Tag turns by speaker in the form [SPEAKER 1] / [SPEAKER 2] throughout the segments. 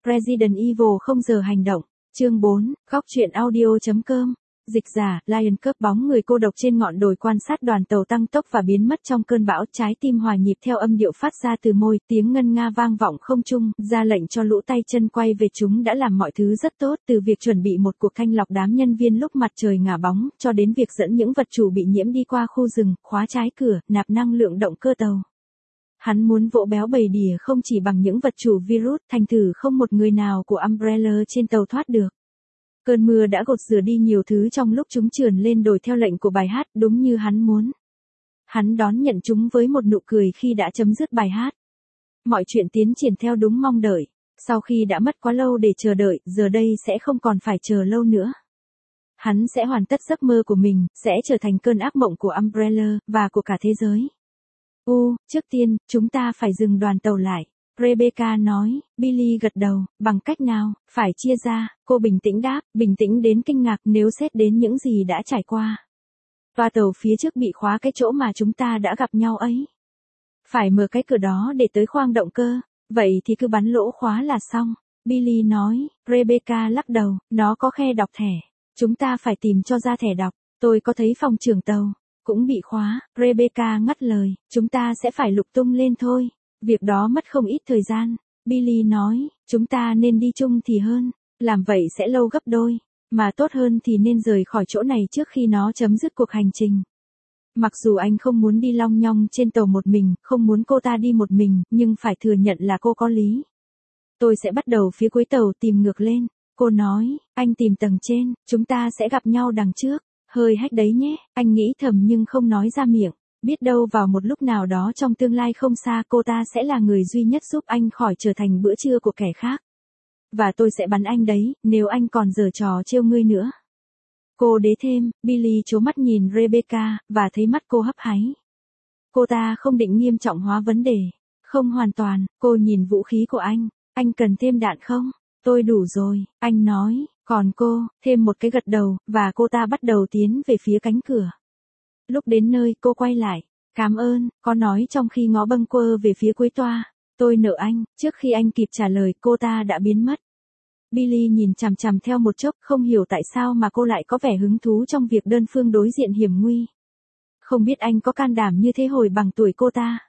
[SPEAKER 1] Resident Evil không giờ hành động. Chương 4, góc truyện audio.com. Dịch giả, Lion Cup bóng người cô độc trên ngọn đồi quan sát đoàn tàu tăng tốc và biến mất trong cơn bão, trái tim hòa nhịp theo âm điệu phát ra từ môi, tiếng ngân nga vang vọng không trung, ra lệnh cho lũ tay chân quay về. Chúng đã làm mọi thứ rất tốt, từ việc chuẩn bị một cuộc thanh lọc đám nhân viên lúc mặt trời ngả bóng, cho đến việc dẫn những vật chủ bị nhiễm đi qua khu rừng, khóa trái cửa, nạp năng lượng động cơ tàu. Hắn muốn vỗ béo bầy đỉa không chỉ bằng những vật chủ virus, thành thử không một người nào của Umbrella trên tàu thoát được. Cơn mưa đã gột rửa đi nhiều thứ trong lúc chúng trườn lên đồi theo lệnh của bài hát, đúng như hắn muốn. Hắn đón nhận chúng với một nụ cười khi đã chấm dứt bài hát. Mọi chuyện tiến triển theo đúng mong đợi. Sau khi đã mất quá lâu để chờ đợi, giờ đây sẽ không còn phải chờ lâu nữa. Hắn sẽ hoàn tất giấc mơ của mình, sẽ trở thành cơn ác mộng của Umbrella, và của cả thế giới. Trước tiên, chúng ta phải dừng đoàn tàu lại. Rebecca nói. Billy gật đầu. Bằng cách nào? Phải chia ra, cô bình tĩnh đáp, bình tĩnh đến kinh ngạc nếu xét đến những gì đã trải qua. Toa tàu phía trước bị khóa cái chỗ mà chúng ta đã gặp nhau ấy. Phải mở cái cửa đó để tới khoang động cơ. Vậy thì cứ bắn lỗ khóa là xong. Billy nói. Rebecca lắc đầu, nó có khe đọc thẻ. Chúng ta phải tìm cho ra thẻ đọc. Tôi có thấy phòng trưởng tàu cũng bị khóa. Rebecca ngắt lời, chúng ta sẽ phải lục tung lên thôi. Việc đó mất không ít thời gian. Billy nói, chúng ta nên đi chung thì hơn. Làm vậy sẽ lâu gấp đôi. Mà tốt hơn thì nên rời khỏi chỗ này trước khi nó chấm dứt cuộc hành trình. Mặc dù anh không muốn đi long nhong trên tàu một mình, không muốn cô ta đi một mình, nhưng phải thừa nhận là cô có lý. Tôi sẽ bắt đầu phía cuối tàu tìm ngược lên. Cô nói, anh tìm tầng trên, chúng ta sẽ gặp nhau đằng trước. Hơi hách đấy nhé, anh nghĩ thầm nhưng không nói ra miệng. Biết đâu vào một lúc nào đó trong tương lai không xa cô ta sẽ là người duy nhất giúp anh khỏi trở thành bữa trưa của kẻ khác. Và tôi sẽ bắn anh đấy, nếu anh còn giở trò trêu ngươi nữa. Cô đế thêm. Billy trố mắt nhìn Rebecca, và thấy mắt cô hấp háy. Cô ta không định nghiêm trọng hóa vấn đề. Không hoàn toàn. Cô nhìn vũ khí của anh cần thêm đạn không? Tôi đủ rồi, anh nói. Còn cô, thêm một cái gật đầu, và cô ta bắt đầu tiến về phía cánh cửa. Lúc đến nơi, cô quay lại. Cảm ơn, có nói trong khi ngó bâng quơ về phía cuối toa. Tôi nợ anh. Trước khi anh kịp trả lời, cô ta đã biến mất. Billy nhìn chằm chằm theo một chốc, không hiểu tại sao mà cô lại có vẻ hứng thú trong việc đơn phương đối diện hiểm nguy. Không biết anh có can đảm như thế hồi bằng tuổi cô ta.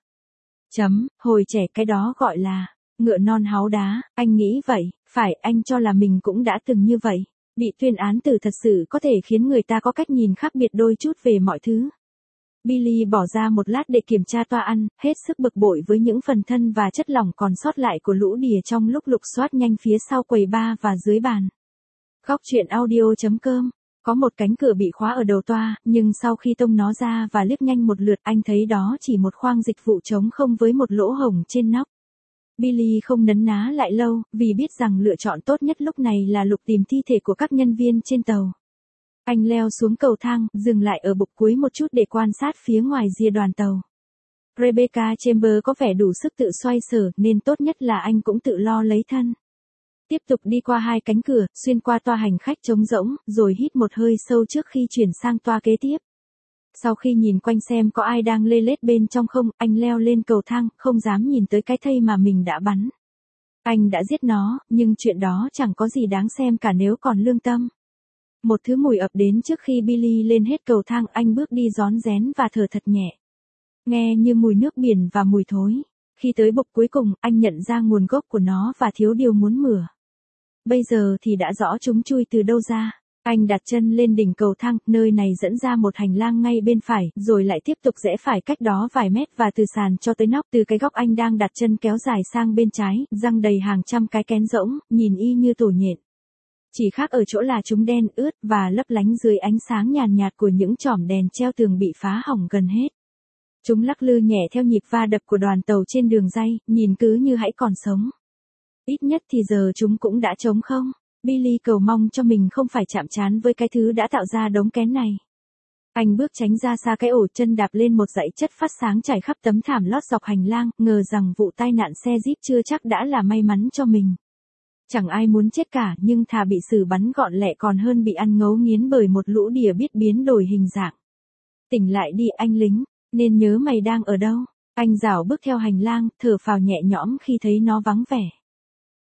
[SPEAKER 1] Hồi trẻ cái đó gọi là ngựa non háu đá, anh nghĩ vậy, phải, anh cho là mình cũng đã từng như vậy. Bị tuyên án tử thật sự có thể khiến người ta có cách nhìn khác biệt đôi chút về mọi thứ. Billy bỏ ra một lát để kiểm tra toa ăn, hết sức bực bội với những phần thân và chất lỏng còn sót lại của lũ đỉa trong lúc lục soát nhanh phía sau quầy bar và dưới bàn. Góc truyện audio.com. Có một cánh cửa bị khóa ở đầu toa, nhưng sau khi tông nó ra và liếc nhanh một lượt, anh thấy đó chỉ một khoang dịch vụ trống không với một lỗ hổng trên nóc. Billy không nấn ná lại lâu, vì biết rằng lựa chọn tốt nhất lúc này là lục tìm thi thể của các nhân viên trên tàu. Anh leo xuống cầu thang, dừng lại ở bục cuối một chút để quan sát phía ngoài rìa đoàn tàu. Rebecca Chamber có vẻ đủ sức tự xoay sở, nên tốt nhất là anh cũng tự lo lấy thân. Tiếp tục đi qua hai cánh cửa, xuyên qua toa hành khách trống rỗng, rồi hít một hơi sâu trước khi chuyển sang toa kế tiếp. Sau khi nhìn quanh xem có ai đang lê lết bên trong không, anh leo lên cầu thang, không dám nhìn tới cái thây mà mình đã bắn. Anh đã giết nó, nhưng chuyện đó chẳng có gì đáng xem cả nếu còn lương tâm. Một thứ mùi ập đến trước khi Billy lên hết cầu thang, anh bước đi rón rén và thở thật nhẹ. Nghe như mùi nước biển và mùi thối. Khi tới bục cuối cùng, anh nhận ra nguồn gốc của nó và thiếu điều muốn mửa. Bây giờ thì đã rõ chúng chui từ đâu ra. Anh đặt chân lên đỉnh cầu thang, nơi này dẫn ra một hành lang ngay bên phải, rồi lại tiếp tục rẽ phải cách đó vài mét và từ sàn cho tới nóc, từ cái góc anh đang đặt chân kéo dài sang bên trái, răng đầy hàng trăm cái kén rỗng, nhìn y như tổ nhện. Chỉ khác ở chỗ là chúng đen ướt và lấp lánh dưới ánh sáng nhàn nhạt của những chòm đèn treo tường bị phá hỏng gần hết. Chúng lắc lư nhẹ theo nhịp va đập của đoàn tàu trên đường ray, nhìn cứ như hãy còn sống. Ít nhất thì giờ chúng cũng đã trống không. Billy cầu mong cho mình không phải chạm trán với cái thứ đã tạo ra đống kén này. Anh bước tránh ra xa cái ổ, chân đạp lên một dãy chất phát sáng trải khắp tấm thảm lót dọc hành lang, ngờ rằng vụ tai nạn xe Jeep chưa chắc đã là may mắn cho mình. Chẳng ai muốn chết cả, nhưng thà bị xử bắn gọn lẹ còn hơn bị ăn ngấu nghiến bởi một lũ đỉa biết biến đổi hình dạng. Tỉnh lại đi anh lính, nên nhớ mày đang ở đâu. Anh rảo bước theo hành lang, thở phào nhẹ nhõm khi thấy nó vắng vẻ.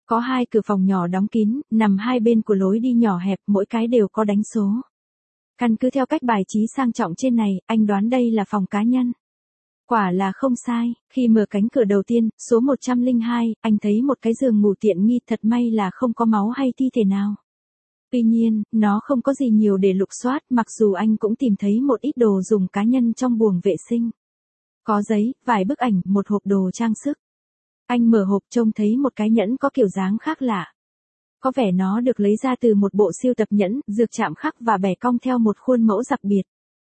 [SPEAKER 1] Có 2 cửa phòng nhỏ đóng kín, nằm hai bên của lối đi nhỏ hẹp, mỗi cái đều có đánh số. Căn cứ theo cách bài trí sang trọng trên này, anh đoán đây là phòng cá nhân. Quả là không sai, khi mở cánh cửa đầu tiên, số 102, anh thấy một cái giường ngủ tiện nghi, thật may là không có máu hay thi thể nào. Tuy nhiên, nó không có gì nhiều để lục soát, mặc dù anh cũng tìm thấy một ít đồ dùng cá nhân trong buồng vệ sinh. Có giấy, vài bức ảnh, một hộp đồ trang sức. Anh mở hộp trông thấy một cái nhẫn có kiểu dáng khác lạ. Có vẻ nó được lấy ra từ một bộ siêu tập nhẫn, dược chạm khắc và bẻ cong theo một khuôn mẫu đặc biệt.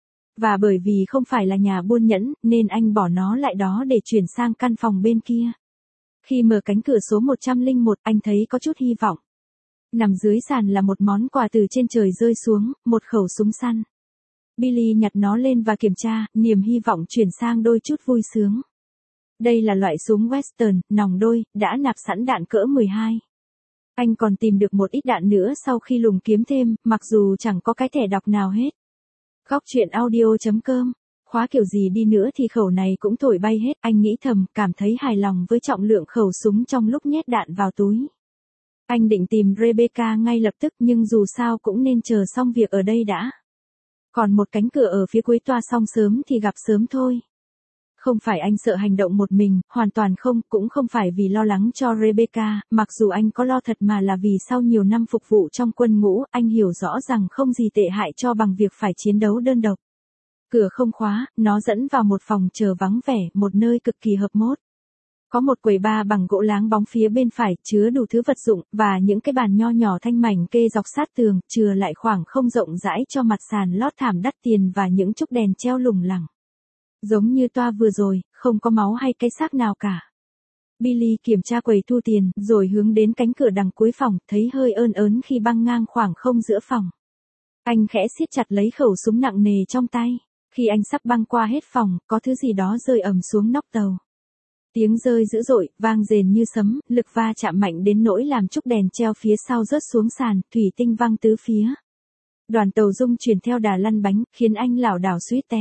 [SPEAKER 1] Và bởi vì không phải là nhà buôn nhẫn, nên anh bỏ nó lại đó để chuyển sang căn phòng bên kia. Khi mở cánh cửa số 101, anh thấy có chút hy vọng. Nằm dưới sàn là một món quà từ trên trời rơi xuống, một khẩu súng săn. Billy nhặt nó lên và kiểm tra, niềm hy vọng chuyển sang đôi chút vui sướng. Đây là loại súng Western, nòng đôi, đã nạp sẵn đạn cỡ 12. Anh còn tìm được một ít đạn nữa sau khi lùng kiếm thêm, mặc dù chẳng có cái thẻ đọc nào hết. Góc truyện audio.com. Khóa kiểu gì đi nữa thì khẩu này cũng thổi bay hết, anh nghĩ thầm, cảm thấy hài lòng với trọng lượng khẩu súng trong lúc nhét đạn vào túi. Anh định tìm Rebecca ngay lập tức nhưng dù sao cũng nên chờ xong việc ở đây đã. Còn một cánh cửa ở phía cuối toa xong sớm thì gặp sớm thôi. Không phải anh sợ hành động một mình, hoàn toàn không, cũng không phải vì lo lắng cho Rebecca, mặc dù anh có lo thật mà là vì sau nhiều năm phục vụ trong quân ngũ, anh hiểu rõ rằng không gì tệ hại cho bằng việc phải chiến đấu đơn độc. Cửa không khóa, nó dẫn vào một phòng chờ vắng vẻ, một nơi cực kỳ hợp mốt. Có một quầy bar bằng gỗ láng bóng phía bên phải, chứa đủ thứ vật dụng, và những cái bàn nho nhỏ thanh mảnh kê dọc sát tường, chừa lại khoảng không rộng rãi cho mặt sàn lót thảm đắt tiền và những trúc đèn treo lủng lẳng. Giống như toa vừa rồi, không có máu hay cái xác nào cả. Billy kiểm tra quầy thu tiền, rồi hướng đến cánh cửa đằng cuối phòng, thấy hơi ơn ớn khi băng ngang khoảng không giữa phòng. Anh khẽ siết chặt lấy khẩu súng nặng nề trong tay. Khi anh sắp băng qua hết phòng, có thứ gì đó rơi ầm xuống nóc tàu. Tiếng rơi dữ dội, vang rền như sấm, lực va chạm mạnh đến nỗi làm trúc đèn treo phía sau rớt xuống sàn, thủy tinh văng tứ phía. Đoàn tàu rung chuyển theo đà lăn bánh, khiến anh lảo đảo suýt té.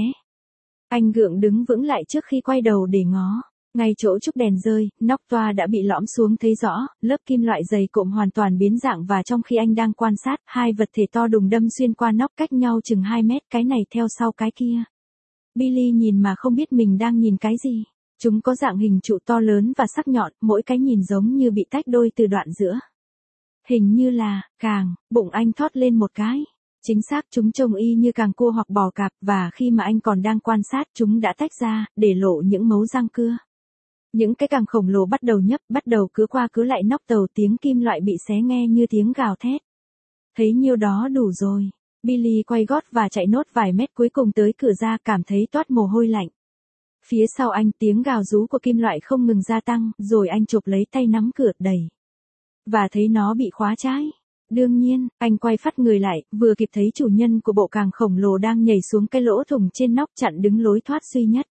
[SPEAKER 1] Anh gượng đứng vững lại trước khi quay đầu để ngó. Ngay chỗ trúc đèn rơi, nóc toa đã bị lõm xuống thấy rõ, lớp kim loại dày cộm hoàn toàn biến dạng và trong khi anh đang quan sát, hai vật thể to đùng đâm xuyên qua nóc cách nhau chừng 2 mét, cái này theo sau cái kia. Billy nhìn mà không biết mình đang nhìn cái gì. Chúng có dạng hình trụ to lớn và sắc nhọn, mỗi cái nhìn giống như bị tách đôi từ đoạn giữa. Hình như là, càng, bụng anh thót lên một cái. Chính xác, chúng trông y như càng cua hoặc bò cạp, và khi mà anh còn đang quan sát chúng đã tách ra, để lộ những mấu răng cưa. Những cái càng khổng lồ bắt đầu nhấp, bắt đầu cứ qua cứ lại nóc tàu, tiếng kim loại bị xé nghe như tiếng gào thét. Thấy nhiêu đó đủ rồi. Billy quay gót và chạy nốt vài mét cuối cùng tới cửa ra, cảm thấy toát mồ hôi lạnh. Phía sau anh tiếng gào rú của kim loại không ngừng gia tăng, rồi anh chộp lấy tay nắm cửa đẩy. Và thấy nó bị khóa trái. Đương nhiên, anh quay phắt người lại, vừa kịp thấy chủ nhân của bộ càng khổng lồ đang nhảy xuống cái lỗ thủng trên nóc chặn đứng lối thoát duy nhất.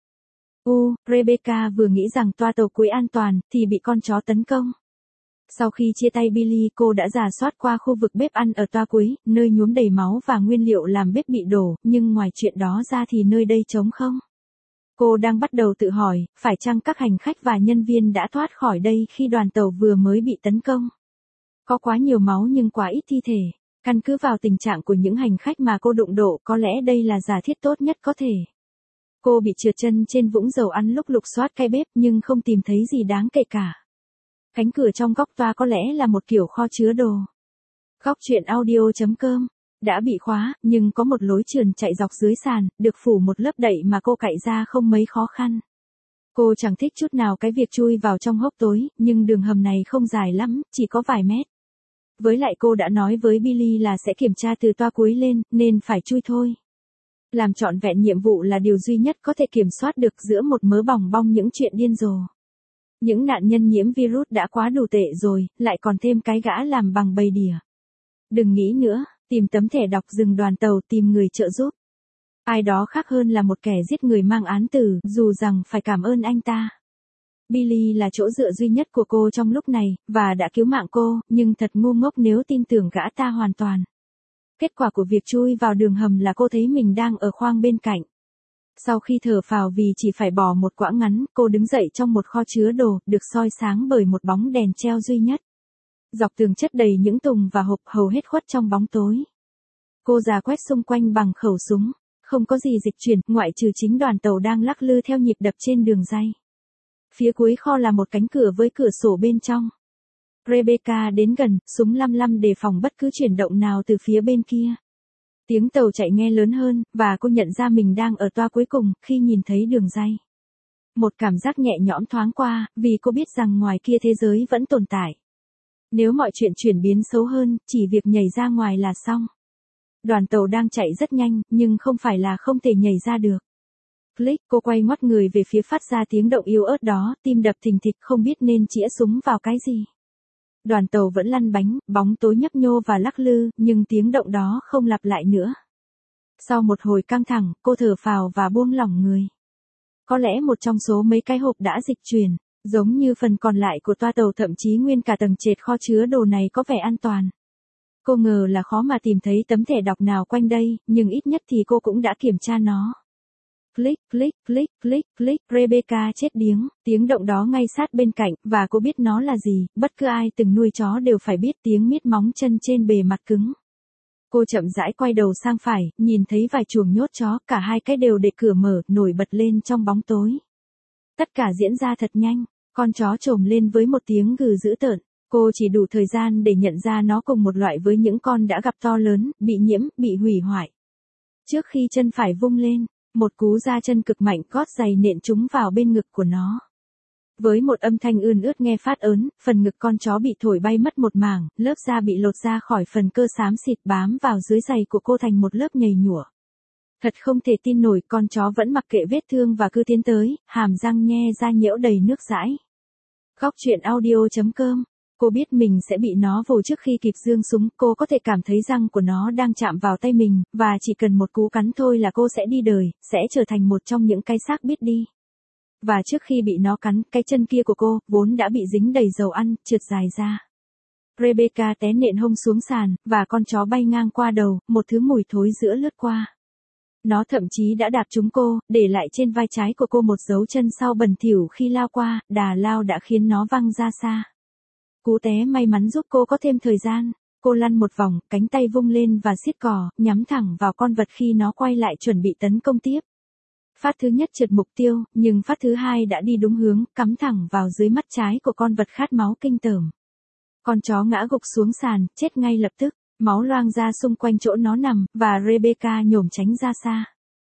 [SPEAKER 1] Rebecca vừa nghĩ rằng toa tàu cuối an toàn, thì bị con chó tấn công. Sau khi chia tay Billy, cô đã rà soát qua khu vực bếp ăn ở toa cuối, nơi nhuốm đầy máu và nguyên liệu làm bếp bị đổ, nhưng ngoài chuyện đó ra thì nơi đây trống không. Cô đang bắt đầu tự hỏi, phải chăng các hành khách và nhân viên đã thoát khỏi đây khi đoàn tàu vừa mới bị tấn công? Có quá nhiều máu nhưng quá ít thi thể. Căn cứ vào tình trạng của những hành khách mà cô đụng độ, có lẽ đây là giả thiết tốt nhất có thể. Cô bị trượt chân trên vũng dầu ăn lúc lục soát cái bếp nhưng không tìm thấy gì đáng kể cả. Cánh cửa trong góc toa có lẽ là một kiểu kho chứa đồ. Góc truyện audio.com. Đã bị khóa, nhưng có một lối trườn chạy dọc dưới sàn, được phủ một lớp đậy mà cô cạy ra không mấy khó khăn. Cô chẳng thích chút nào cái việc chui vào trong hốc tối, nhưng đường hầm này không dài lắm, chỉ có vài mét. Với lại cô đã nói với Billy là sẽ kiểm tra từ toa cuối lên, nên phải chui thôi. Làm trọn vẹn nhiệm vụ là điều duy nhất có thể kiểm soát được giữa một mớ bòng bong những chuyện điên rồ. Những nạn nhân nhiễm virus đã quá đủ tệ rồi, lại còn thêm cái gã làm bằng bầy đỉa. Đừng nghĩ nữa, tìm tấm thẻ đọc dừng đoàn tàu, tìm người trợ giúp. Ai đó khác hơn là một kẻ giết người mang án tử, dù rằng phải cảm ơn anh ta. Billy là chỗ dựa duy nhất của cô trong lúc này, và đã cứu mạng cô, nhưng thật ngu ngốc nếu tin tưởng gã ta hoàn toàn. Kết quả của việc chui vào đường hầm là cô thấy mình đang ở khoang bên cạnh. Sau khi thở phào vì chỉ phải bỏ một quãng ngắn, cô đứng dậy trong một kho chứa đồ, được soi sáng bởi một bóng đèn treo duy nhất. Dọc tường chất đầy những thùng và hộp hầu hết khuất trong bóng tối. Cô già quét xung quanh bằng khẩu súng, không có gì dịch chuyển, ngoại trừ chính đoàn tàu đang lắc lư theo nhịp đập trên đường ray. Phía cuối kho là một cánh cửa với cửa sổ bên trong. Rebecca đến gần, súng lăm lăm đề phòng bất cứ chuyển động nào từ phía bên kia. Tiếng tàu chạy nghe lớn hơn, và cô nhận ra mình đang ở toa cuối cùng, khi nhìn thấy đường ray. Một cảm giác nhẹ nhõm thoáng qua, vì cô biết rằng ngoài kia thế giới vẫn tồn tại. Nếu mọi chuyện chuyển biến xấu hơn, chỉ việc nhảy ra ngoài là xong. Đoàn tàu đang chạy rất nhanh, nhưng không phải là không thể nhảy ra được. Click, cô quay ngoắt người về phía phát ra tiếng động yếu ớt đó, tim đập thình thịch không biết nên chĩa súng vào cái gì. Đoàn tàu vẫn lăn bánh, bóng tối nhấp nhô và lắc lư, nhưng tiếng động đó không lặp lại nữa. Sau một hồi căng thẳng, cô thở phào và buông lỏng người. Có lẽ một trong số mấy cái hộp đã dịch chuyển, giống như phần còn lại của toa tàu, thậm chí nguyên cả tầng trệt kho chứa đồ này có vẻ an toàn. Cô ngờ là khó mà tìm thấy tấm thẻ đọc nào quanh đây, nhưng ít nhất thì cô cũng đã kiểm tra nó. Click, click, click, click, click, Rebecca chết điếng, tiếng động đó ngay sát bên cạnh, và cô biết nó là gì, bất cứ ai từng nuôi chó đều phải biết tiếng miết móng chân trên bề mặt cứng. Cô chậm rãi quay đầu sang phải, nhìn thấy vài chuồng nhốt chó, cả hai cái đều để cửa mở, nổi bật lên trong bóng tối. Tất cả diễn ra thật nhanh, con chó trồm lên với một tiếng gừ dữ tợn. Cô chỉ đủ thời gian để nhận ra nó cùng một loại với những con đã gặp to lớn, bị nhiễm, bị hủy hoại. Trước khi chân phải vung lên, một cú ra chân cực mạnh gót giày nện trúng vào bên ngực của nó. Với một âm thanh ươn ướt nghe phát ớn, phần ngực con chó bị thổi bay mất một mảng, lớp da bị lột ra khỏi phần cơ xám xịt bám vào dưới giày của cô thành một lớp nhầy nhụa. Thật không thể tin nổi, con chó vẫn mặc kệ vết thương và cứ tiến tới, hàm răng nhe ra nhiễu đầy nước dãi. Góc truyện audio.com. Cô biết mình sẽ bị nó vồ trước khi kịp giương súng, cô có thể cảm thấy răng của nó đang chạm vào tay mình, và chỉ cần một cú cắn thôi là cô sẽ đi đời, sẽ trở thành một trong những cái xác biết đi. Và trước khi bị nó cắn, cái chân kia của cô, vốn đã bị dính đầy dầu ăn, trượt dài ra. Rebecca té nện hông xuống sàn, và con chó bay ngang qua đầu, một thứ mùi thối giữa lướt qua. Nó thậm chí đã đạp trúng cô, để lại trên vai trái của cô một dấu chân sau bẩn thỉu khi lao qua, đà lao đã khiến nó văng ra xa. Cú té may mắn giúp cô có thêm thời gian. Cô lăn một vòng, cánh tay vung lên và siết cò, nhắm thẳng vào con vật khi nó quay lại chuẩn bị tấn công tiếp. Phát thứ nhất trượt mục tiêu, nhưng phát thứ hai đã đi đúng hướng, cắm thẳng vào dưới mắt trái của con vật khát máu kinh tởm. Con chó ngã gục xuống sàn, chết ngay lập tức, máu loang ra xung quanh chỗ nó nằm, và Rebecca nhổm tránh ra xa.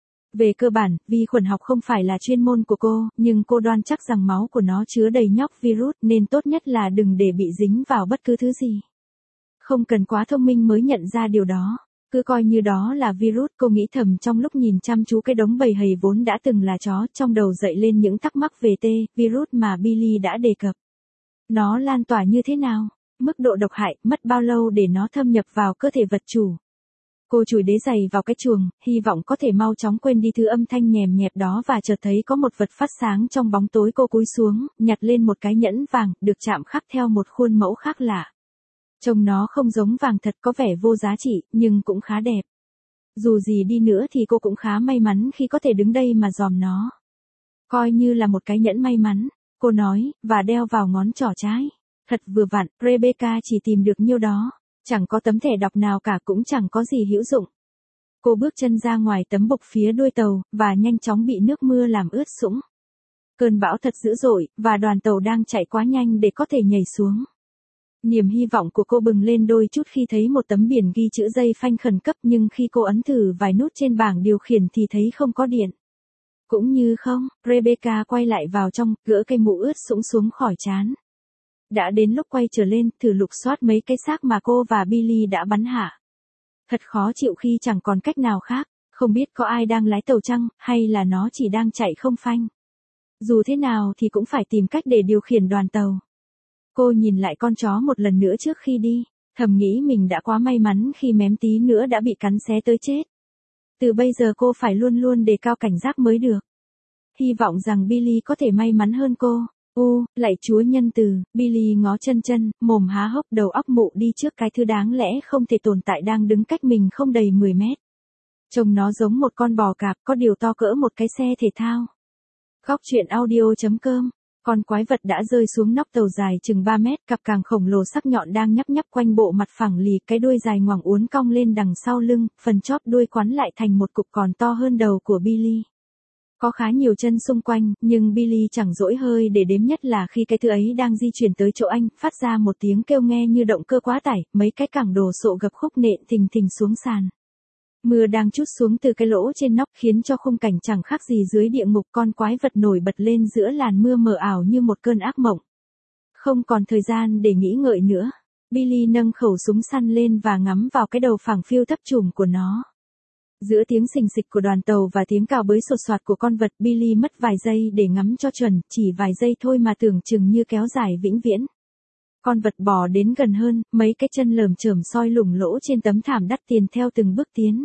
[SPEAKER 1] Về cơ bản, vi khuẩn học không phải là chuyên môn của cô, nhưng cô đoan chắc rằng máu của nó chứa đầy nhóc virus, nên tốt nhất là đừng để bị dính vào bất cứ thứ gì. Không cần quá thông minh mới nhận ra điều đó. Cứ coi như đó là virus, cô nghĩ thầm trong lúc nhìn chăm chú cái đống bầy hầy vốn đã từng là chó, trong đầu dậy lên những thắc mắc về virus mà Billy đã đề cập. Nó lan tỏa như thế nào? Mức độ độc hại, mất bao lâu để nó thâm nhập vào cơ thể vật chủ? Cô chùi đế giày vào cái chuồng, hy vọng có thể mau chóng quên đi thứ âm thanh nhèm nhẹp đó, và chợt thấy có một vật phát sáng trong bóng tối. Cô cúi xuống, nhặt lên một cái nhẫn vàng, được chạm khắc theo một khuôn mẫu khác lạ. Trông nó không giống vàng thật, có vẻ vô giá trị, nhưng cũng khá đẹp. Dù gì đi nữa thì cô cũng khá may mắn khi có thể đứng đây mà dòm nó. Coi như là một cái nhẫn may mắn, cô nói, và đeo vào ngón trỏ trái. Thật vừa vặn, Rebecca chỉ tìm được nhiêu đó. Chẳng có tấm thẻ đọc nào cả, cũng chẳng có gì hữu dụng. Cô bước chân ra ngoài tấm bục phía đuôi tàu, và nhanh chóng bị nước mưa làm ướt sũng. Cơn bão thật dữ dội, và đoàn tàu đang chạy quá nhanh để có thể nhảy xuống. Niềm hy vọng của cô bừng lên đôi chút khi thấy một tấm biển ghi chữ dây phanh khẩn cấp, nhưng khi cô ấn thử vài nút trên bảng điều khiển thì thấy không có điện. Cũng như không, Rebecca quay lại vào trong, gỡ cây mũ ướt sũng xuống khỏi trán. Đã đến lúc quay trở lên, thử lục soát mấy cái xác mà cô và Billy đã bắn hạ. Thật khó chịu khi chẳng còn cách nào khác, không biết có ai đang lái tàu chăng, hay là nó chỉ đang chạy không phanh. Dù thế nào thì cũng phải tìm cách để điều khiển đoàn tàu. Cô nhìn lại con chó một lần nữa trước khi đi, thầm nghĩ mình đã quá may mắn khi mém tí nữa đã bị cắn xé tới chết. Từ bây giờ cô phải luôn luôn đề cao cảnh giác mới được. Hy vọng rằng Billy có thể may mắn hơn cô. Lạy Chúa nhân từ, Billy ngó chân, mồm há hốc, đầu óc mụ đi trước cái thứ đáng lẽ không thể tồn tại đang đứng cách mình không đầy 10 mét. Trông nó giống một con bò cạp, có điều to cỡ một cái xe thể thao. Góc truyện audio.com Con quái vật đã rơi xuống nóc tàu dài chừng 3 mét, cặp càng khổng lồ sắc nhọn đang nhấp nhấp quanh bộ mặt phẳng lì, cái đuôi dài ngoằng uốn cong lên đằng sau lưng, phần chóp đuôi quắn lại thành một cục còn to hơn đầu của Billy. Có khá nhiều chân xung quanh, nhưng Billy chẳng dỗi hơi để đếm, nhất là khi cái thứ ấy đang di chuyển tới chỗ anh, phát ra một tiếng kêu nghe như động cơ quá tải, mấy cái cẳng đổ sộ gập khúc nện thình thình xuống sàn. Mưa đang trút xuống từ cái lỗ trên nóc khiến cho khung cảnh chẳng khác gì dưới địa ngục, con quái vật nổi bật lên giữa làn mưa mờ ảo như một cơn ác mộng. Không còn thời gian để nghĩ ngợi nữa, Billy nâng khẩu súng săn lên và ngắm vào cái đầu phẳng phiu thấp trùm của nó. Giữa tiếng xình xịch của đoàn tàu và tiếng cào bới sột soạt của con vật, Billy mất vài giây để ngắm cho chuẩn, chỉ vài giây thôi mà tưởng chừng như kéo dài vĩnh viễn. Con vật bò đến gần hơn, mấy cái chân lởm chởm soi lủng lỗ trên tấm thảm đắt tiền theo từng bước tiến.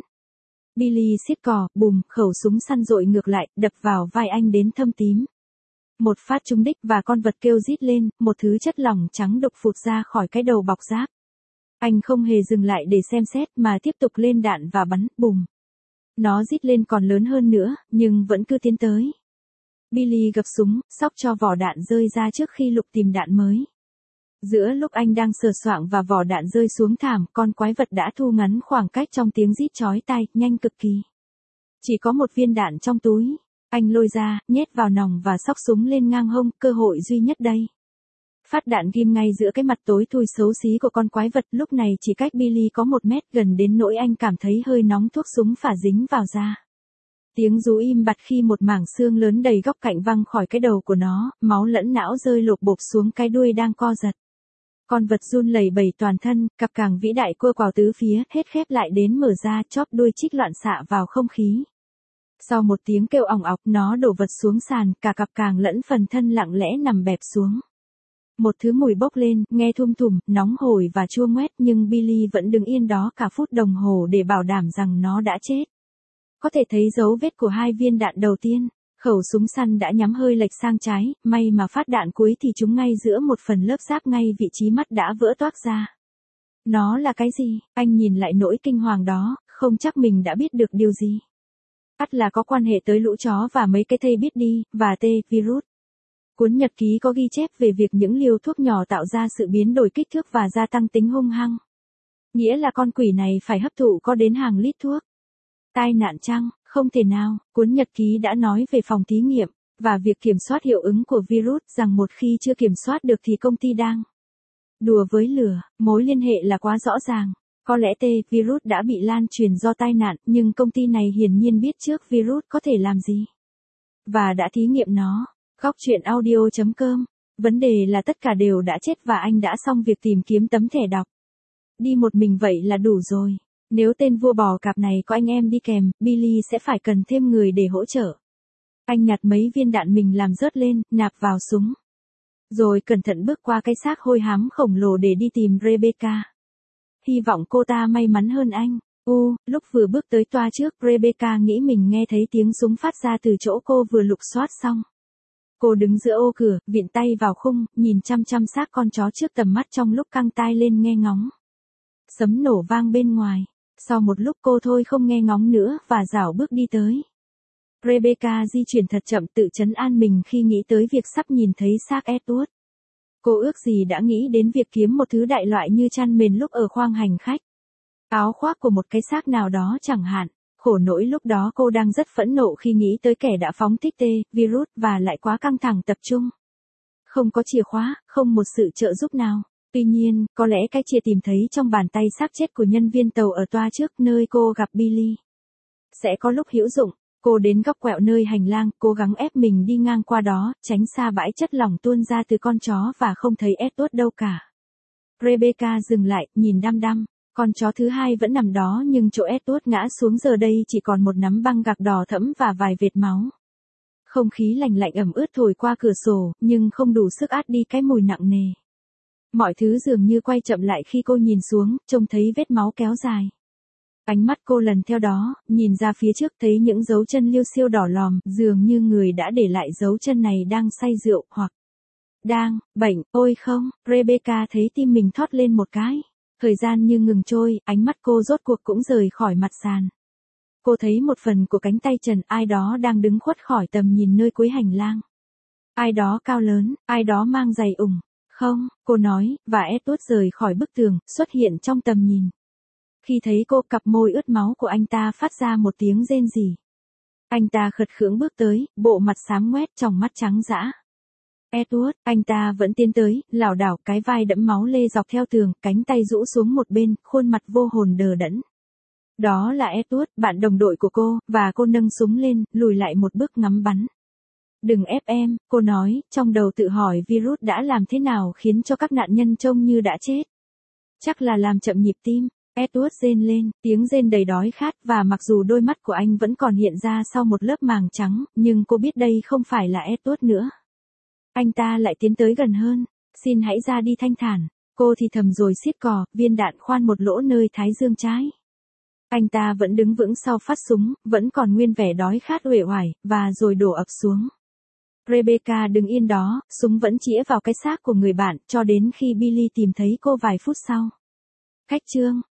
[SPEAKER 1] Billy siết cò, bùm, khẩu súng săn dội ngược lại, đập vào vai anh đến thâm tím. Một phát trúng đích và con vật kêu rít lên, một thứ chất lỏng trắng đục phụt ra khỏi cái đầu bọc giáp. Anh không hề dừng lại để xem xét mà tiếp tục lên đạn và bắn, bùm. Nó rít lên còn lớn hơn nữa, nhưng vẫn cứ tiến tới. Billy gập súng, xóc cho vỏ đạn rơi ra trước khi lục tìm đạn mới. Giữa lúc anh đang sờ soạng và vỏ đạn rơi xuống thảm, con quái vật đã thu ngắn khoảng cách trong tiếng rít chói tai, nhanh cực kỳ. Chỉ có một viên đạn trong túi. Anh lôi ra, nhét vào nòng và xóc súng lên ngang hông, cơ hội duy nhất đây. Phát đạn ghim ngay giữa cái mặt tối thui xấu xí của con quái vật, lúc này chỉ cách Billy có 1 mét, gần đến nỗi anh cảm thấy hơi nóng thuốc súng phả dính vào da. Tiếng rú im bặt khi một mảng xương lớn đầy góc cạnh văng khỏi cái đầu của nó, máu lẫn não rơi lộp bộp xuống cái đuôi đang co giật. Con vật run lẩy bẩy toàn thân, cặp càng vĩ đại cua quào tứ phía, hết khép lại đến mở ra, chóp đuôi chích loạn xạ vào không khí. Sau một tiếng kêu ỏng ọc, nó đổ vật xuống sàn, cả cặp càng lẫn phần thân lặng lẽ nằm bẹp xuống. Một thứ mùi bốc lên, nghe thum thùm, nóng hổi và chua ngoét, nhưng Billy vẫn đứng yên đó cả phút đồng hồ để bảo đảm rằng nó đã chết. Có thể thấy dấu vết của 2 viên đạn đầu tiên. Khẩu súng săn đã nhắm hơi lệch sang trái, may mà phát đạn cuối thì trúng ngay giữa một phần lớp giáp ngay vị trí mắt đã vỡ toác ra. Nó là cái gì? Anh nhìn lại nỗi kinh hoàng đó, không chắc mình đã biết được điều gì. Ắt là có quan hệ tới lũ chó và mấy cái thây biết đi, và T-virus. Cuốn nhật ký có ghi chép về việc những liều thuốc nhỏ tạo ra sự biến đổi kích thước và gia tăng tính hung hăng. Nghĩa là con quỷ này phải hấp thụ có đến hàng lít thuốc. Tai nạn chăng? Không thể nào, cuốn nhật ký đã nói về phòng thí nghiệm, và việc kiểm soát hiệu ứng của virus, rằng một khi chưa kiểm soát được thì công ty đang đùa với lửa. Mối liên hệ là quá rõ ràng. Có lẽ T-virus đã bị lan truyền do tai nạn, nhưng công ty này hiển nhiên biết trước virus có thể làm gì. Và đã thí nghiệm nó. Góc chuyện audio.com. Vấn đề là tất cả đều đã chết và anh đã xong việc tìm kiếm tấm thẻ đọc. Đi một mình vậy là đủ rồi. Nếu tên vua bò cạp này có anh em đi kèm, Billy sẽ phải cần thêm người để hỗ trợ. Anh nhặt mấy viên đạn mình làm rớt lên, nạp vào súng. Rồi cẩn thận bước qua cái xác hôi hám khổng lồ để đi tìm Rebecca. Hy vọng cô ta may mắn hơn anh. Lúc vừa bước tới toa trước, Rebecca nghĩ mình nghe thấy tiếng súng phát ra từ chỗ cô vừa lục soát xong. Cô đứng giữa ô cửa, viện tay vào khung, nhìn chăm chăm xác con chó trước tầm mắt trong lúc căng tai lên nghe ngóng. Sấm nổ vang bên ngoài. Sau một lúc cô thôi không nghe ngóng nữa và rảo bước đi tới. Rebecca di chuyển thật chậm, tự trấn an mình khi nghĩ tới việc sắp nhìn thấy xác Edward. Cô ước gì đã nghĩ đến việc kiếm một thứ đại loại như chăn mền lúc ở khoang hành khách. Áo khoác của một cái xác nào đó chẳng hạn. Khổ nỗi lúc đó cô đang rất phẫn nộ khi nghĩ tới kẻ đã phóng thích T-virus và lại quá căng thẳng tập trung. Không có chìa khóa, không một sự trợ giúp nào. Tuy nhiên, có lẽ cái chìa tìm thấy trong bàn tay xác chết của nhân viên tàu ở toa trước nơi cô gặp Billy sẽ có lúc hữu dụng. Cô đến góc quẹo nơi hành lang, cố gắng ép mình đi ngang qua đó, tránh xa bãi chất lỏng tuôn ra từ con chó và không thấy Edward đâu cả. Rebecca dừng lại, nhìn đăm đăm. Con chó thứ hai vẫn nằm đó nhưng chỗ Edward ngã xuống giờ đây chỉ còn một nắm băng gạc đỏ thẫm và vài vệt máu. Không khí lạnh lạnh ẩm ướt thổi qua cửa sổ, nhưng không đủ sức át đi cái mùi nặng nề. Mọi thứ dường như quay chậm lại khi cô nhìn xuống, trông thấy vết máu kéo dài. Ánh mắt cô lần theo đó, nhìn ra phía trước thấy những dấu chân liêu xiêu đỏ lòm, dường như người đã để lại dấu chân này đang say rượu, hoặc đang bệnh. Ôi không, Rebecca thấy tim mình thót lên một cái. Thời gian như ngừng trôi, ánh mắt cô rốt cuộc cũng rời khỏi mặt sàn. Cô thấy một phần của cánh tay trần ai đó đang đứng khuất khỏi tầm nhìn nơi cuối hành lang. Ai đó cao lớn, ai đó mang giày ủng. Không, cô nói, và Edward rời khỏi bức tường, xuất hiện trong tầm nhìn. Khi thấy cô, cặp môi ướt máu của anh ta phát ra một tiếng rên rỉ. Anh ta khật khưỡng bước tới, bộ mặt xám ngoét, tròng mắt trắng dã. Edward, anh ta vẫn tiến tới, lảo đảo, cái vai đẫm máu lê dọc theo tường, cánh tay rũ xuống một bên, khuôn mặt vô hồn đờ đẫn. Đó là Edward, bạn đồng đội của cô, và cô nâng súng lên, lùi lại một bước ngắm bắn. Đừng ép em, cô nói, trong đầu tự hỏi virus đã làm thế nào khiến cho các nạn nhân trông như đã chết. Chắc là làm chậm nhịp tim. Edward rên lên, tiếng rên đầy đói khát, và mặc dù đôi mắt của anh vẫn còn hiện ra sau một lớp màng trắng, nhưng cô biết đây không phải là Edward nữa. Anh ta lại tiến tới gần hơn. Xin hãy ra đi thanh thản. Cô thì thầm rồi siết cò, viên đạn khoan một lỗ nơi thái dương trái. Anh ta vẫn đứng vững sau phát súng, vẫn còn nguyên vẻ đói khát uể oải, và rồi đổ ập xuống. Rebecca đứng yên đó, súng vẫn chĩa vào cái xác của người bạn, cho đến khi Billy tìm thấy cô vài phút sau. Khách trương,